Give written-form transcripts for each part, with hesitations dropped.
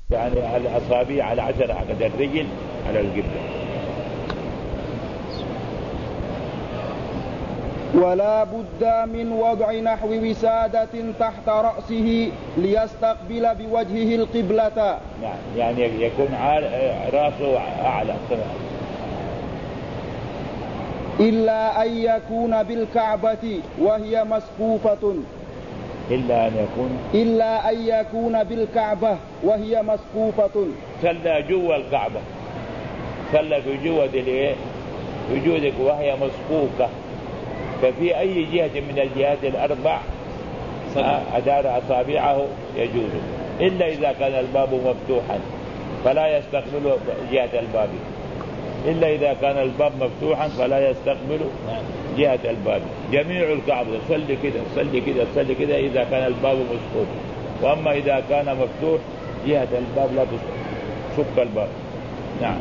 يعني الأصابع على 10 عقد الرجل على القبلة. ولا بد من وضع نحو وسادة تحت رأسه ليستقبل بوجهه القبلة. يعني يكون رأسه أعلى. إلا أن يكون بالكعبة وهي مسقوفة. إلا أن يكون بالكعبة وهي مسقوفة. صلى جوا الكعبة، صلى في جوة وجودك وهي مسقوفة، ففي أي جهة من الجهات الأربع أدار أصابعه يجوز، إلا إذا كان الباب مفتوحا فلا يستقبل جهة الباب، إلا إذا كان الباب مفتوحا فلا يستقبل جهة الباب. جميع الكعبة صلي كده صلي كده صلي كده إذا كان الباب مسقوف، وأما إذا كان مفتوح جهة الباب لا تشق الباب. نعم.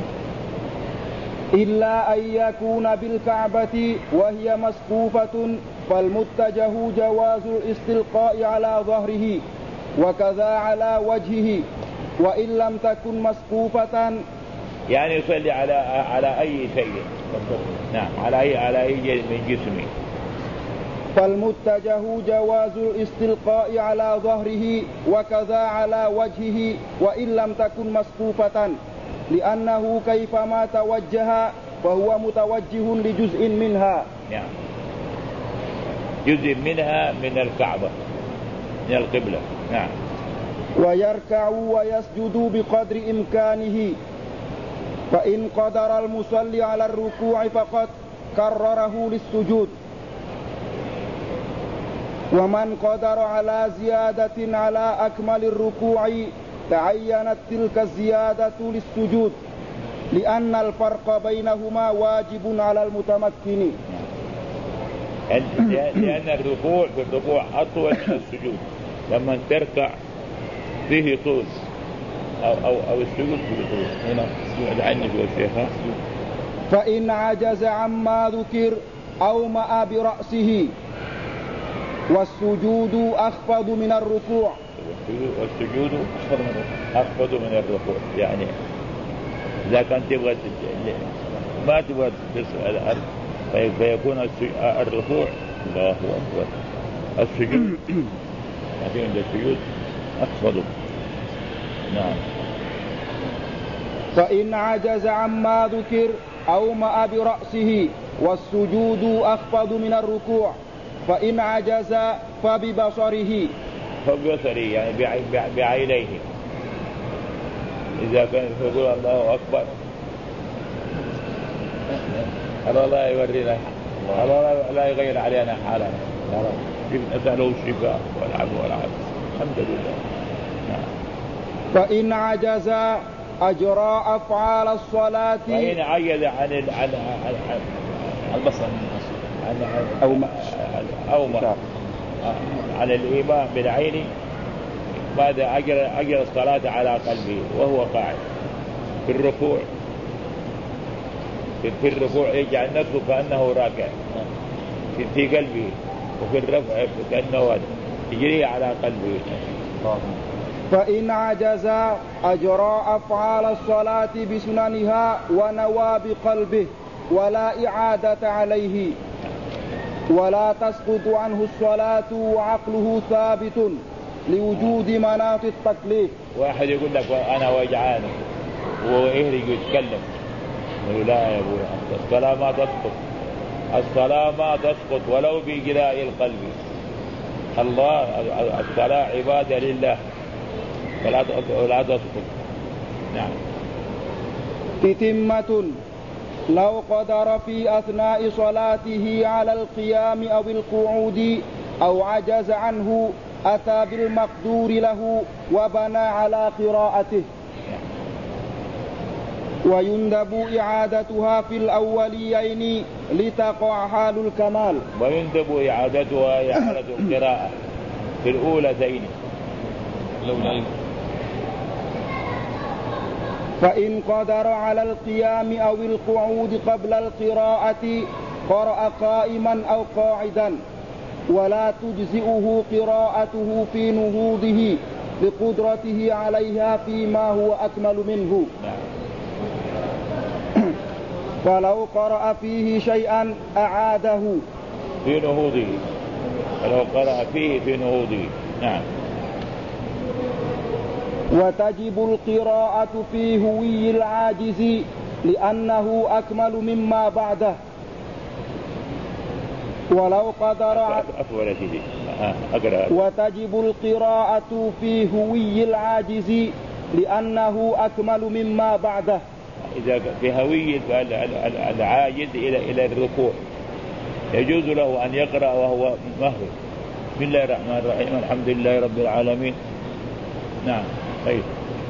إلا أن يكون بالكعبة وهي مسقوفة فالمتجه جواز الاستلقاء على ظهره وكذا على وجهه، وإن لم تكن مسقوفة يعني يصلي على أي شيء. نعم، على أي شيء من جسمه. فالمتجه جواز الاستلقاء على ظهره وكذا على وجهه وإن لم تكن مسقوفة، لأنه كيفما توجه فهو متوجه لجزء منها. نعم، جزء منها من الكعبة من القبلة. نعم. ويركع ويسجد بقدر إمكانه، فإن قدر المصلي على الركوع فقد كرره للسجود، ومن قدر على زيادة على أكمل الركوع تعينت تلك الزيادة للسجود، لأن الفرق بينهما واجب على المتمكن. لأن الركوع في الركوع أطول من السجود، لما تركع فيه طول أو السجود فيه طول. هنا عنك والشيخ. فإن عجز عما ذكر أومأ برأسه، والسجود أخفض من الركوع. والسجود أخفض من الركوع، يعني إذا كان تبغى ما تبغى تسأل الأرض فيكون الركوع الله أكبر، السجود لكن عند السجود أخفض. نعم. فإن عجز عما ذكر أومأ برأسه، والسجود أخفض من الركوع. فإن عجز فببصره يعني بعينيه، إذا كان يقول الله أكبر الله يورينا، الله لا يغير علينا حالنا، نسأله الشفاء والعفو والعافية. الحمد لله. فإن عجز أجرى أفعال الصلاة. فإن عجز عن البصر عن الإيمان بالعين، ماذا أجر الصلاة على قلبه وهو قاعد في الركوع. في الركوع يجعل نفسه كأنه راكع في قلبه، وفي الرفع كأنه يجري على قلبه. فإن عجز أجرى أفعال الصلاة بسننها ونوى بقلبه ولا إعادة عليه، ولا تسقط عنه الصلاة وعقله ثابت لوجود مناط التكليف. واحد يقول لك أنا وجعان ويهرج ويتكلم، يقول لا يا أبوي الصلاة ما تسقط، الصلاة ما تسقط ولو بجلاء القلب. الله الصلاة عبادة لله ولا تسقط. نعم. تتمة: لو قدر في أثناء صلاته على القيام أو القعود أو عجز عنه أتى بالمقدور له وبنى على قراءته، ويندب إعادتها في الأوليين لتقع حال الكمال. ويندب إعادتها إعادة القراءة في الأولتين. فإن قدر على القيام أو القعود قبل القراءة قرأ قائما أو قاعدا، ولا تجزئه قراءته في نهوضه لقدرته عليها فيما هو أكمل منه. فلو قرأ فيه شيئا أعاده في نهوضه، فلو قرأ فيه في نهوضه. نعم. وتجب القراءة في هوي العاجز لأنه أكمل مما بعده. ولو قدر وتجب القراءة في هوي العاجز لأنه أكمل مما بعده. إذا في هوي العاجز إلى الركوع يجوز له أن يقرأ وهو مهوي. بسم الله الرحمن الرحيم الحمد لله رب العالمين. نعم. طيب.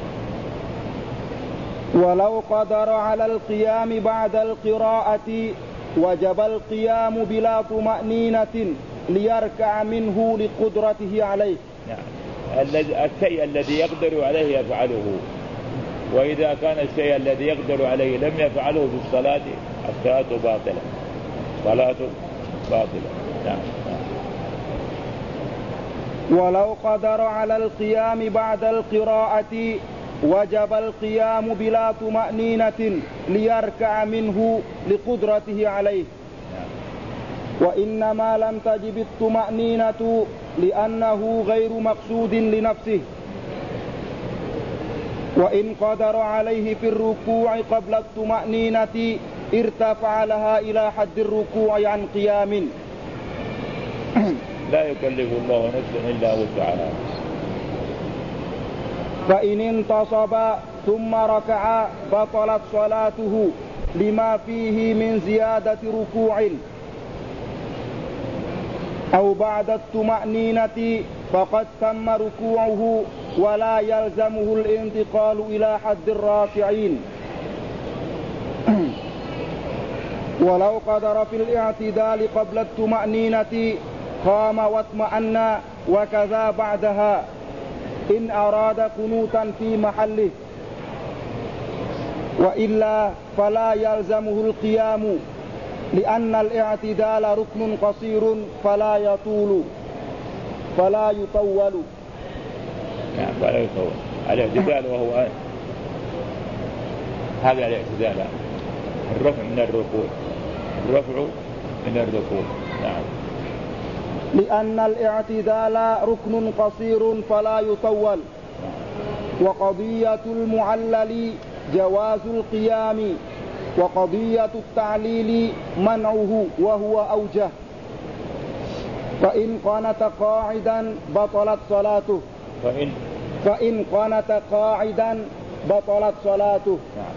ولو قدر على القيام بعد القراءة وجب القيام بلا طمأنينة ليركع منه لقدرته عليه. نعم. الشيء الذي يقدر عليه يفعله، وإذا كان الشيء الذي يقدر عليه لم يفعله في الصلاة الصلاة باطلة. صلاة باطلة. نعم. ولو قدر على القيام بعد القراءة وجب القيام بلا طمأنينة ليركع منه لقدرته عليه. وإنما لم تجب الطمأنينة لأنه غير مقصود لنفسه. وإن قدر عليه في الركوع قبل الطمأنينة ارتفع لها إلى حد الركوع عن قيام. لا يكلف الله نفسا إلا وسعها. فإن انتصب ثم ركع بطلت صلاته لما فيه من زيادة ركوع، أو بعد الطمأنينة فقد تم ركوعه ولا يلزمه الانتقال إلى حد الراكعين. ولو قدر في الاعتدال قبل الطمأنينة قام واطمأن وكذا بعدها إن أراد قنوتا في محله، وإلا فلا يلزمه القيام لأن الاعتدال ركن قصير فلا يطول فلا يطول. نعم فلا يطول. الاعتدال وهو هذا الاعتدال الرفع من الركوع، الرفع من الركوع. نعم. لأن الاعتدال ركن قصير فلا يطول. وقضية المعلل جواز القيام، وقضية التعليل منعه وهو أوجه. فإن قنت قاعدا بطلت صلاته. فإن قنت قاعدا بطلت صلاته.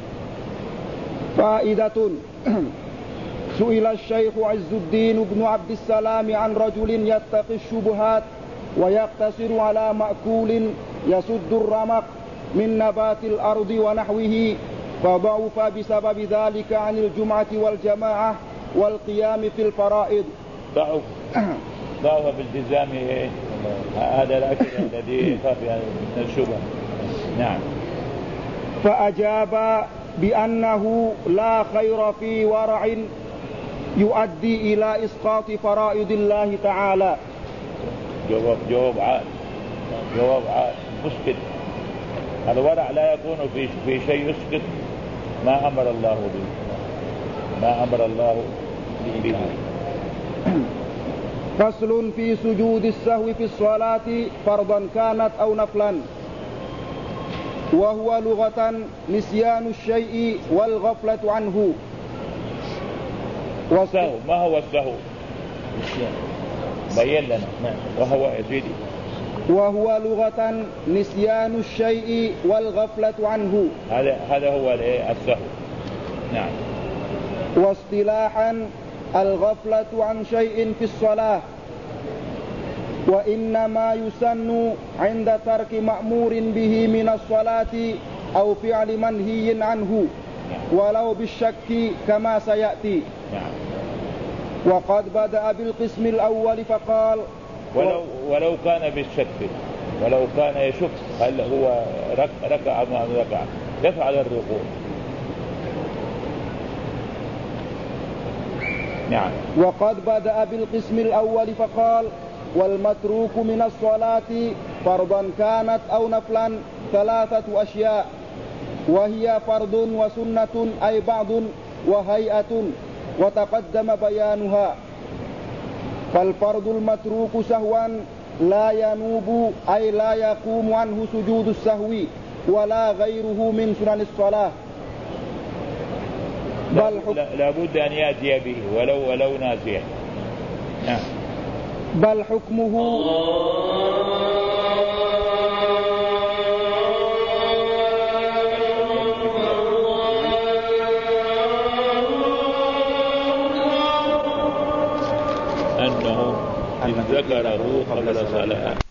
فائدة. سئل الشيخ عز الدين بن عبد السلام عن رجل يتقي الشبهات ويقتصر على مأكول يسد الرمق من نبات الأرض ونحوه، فضعف بسبب ذلك عن الجمعة والجماعة والقيام في الفرائض. ضعف بالتزام هذا الأكل الذي يخاف من الشبهة. نعم. فأجاب بأنه لا خير في ورع يؤدي إلى إسقاط فرائض الله تعالى. جواب عاد مسكت. الورع لا يكون في شيء يسقط ما أمر الله به، ما أمر الله به. فصل في سجود السهو في الصلاة فرضا كانت أو نفلا. وهو لغة نسيان الشيء والغفلة عنه. والسهو ما هو السهو؟ بين لنا. وهو يا سيدي وهو لغة نسيان الشيء والغفلة عنه. هذا هو السهو. نعم. واصطلاحا الغفلة عن شيء في الصلاة، وإنما يسن عند ترك مأمور به من الصلاة أو فعل منهي عنه ولو بالشك كما سيأتي. وقد بدأ بالقسم الأول فقال ولو كان بالشك، ولو كان يشك هل هو ركع أم ركع يفعل الركوع. نعم. وقد بدأ بالقسم الأول فقال والمتروك من الصلاة فرضا كانت أو نفلا 3 أشياء، وهي فرض وسنة أي بعض وهيئة، وتقدم بيانها. فالفرض المتروك سهوا لا ينوب أي لا يقوم عنه سجود السهو ولا غيره من سنن الصلاة، لا بد أن يأتي به ولو ناسيا. بل حكمه أنه إن ذكره قبل صلاة